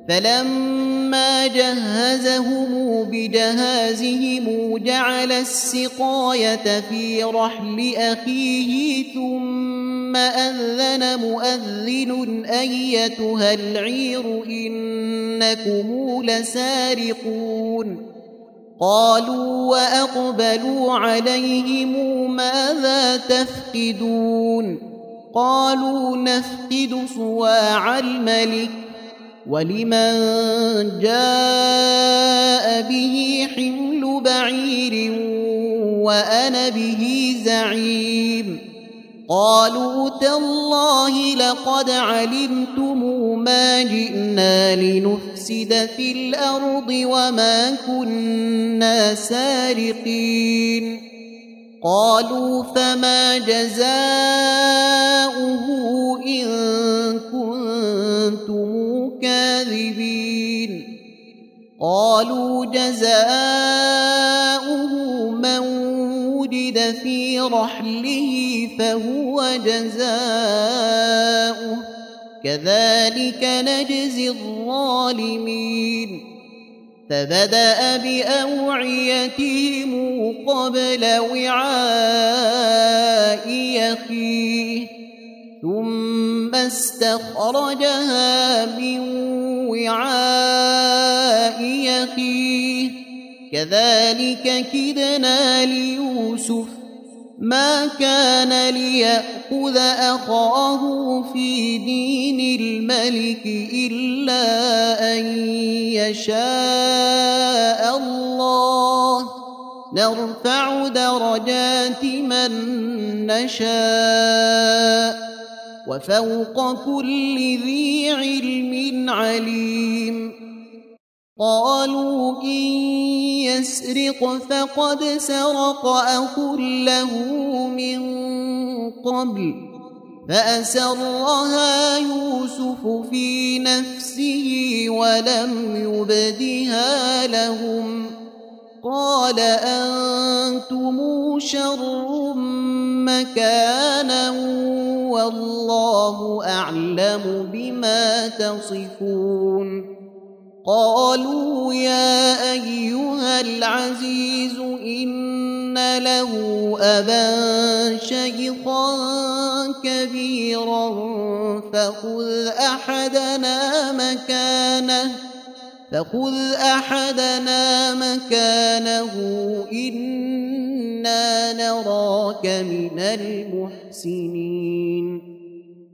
فلما جهزهم بجهازهم جعل السقاية في رحل أخيه ثم أذن مؤذن أيتها العير إنكم لسارقون قالوا وأقبلوا عليهم ماذا تفقدون قالوا نفقد صواع الملك ولمن جاء به حمل بعير وأنا به زعيم قالوا تالله لقد علمتم ما جئنا لنفسد في الأرض وما كنا سارقين قالوا فما جزاؤه إن كنتم كاذبين قالوا جزاؤه من وجد في رحله فهو جزاؤه كذلك نجزي الظالمين فبدأ بأوعيتهم قبل وعاء أخيه ثم استخرجها من وعاء أخيه كذلك كدنا ليوسف ما كان ليأخذ أخاه في دين الملك إلا أن يشاء الله نرفع درجات من نشاء وفوق كل ذي علم عليم قالوا إن يسرق فقد سرق أخ له من قبل فأسرها يوسف في نفسه ولم يبدها لهم قال أنتم شر مكانا والله أعلم بما تصفون قالوا يا أيها العزيز إن له أبا شيخا كبيرا فخذ أحدنا مكانه إنا نراك من المحسنين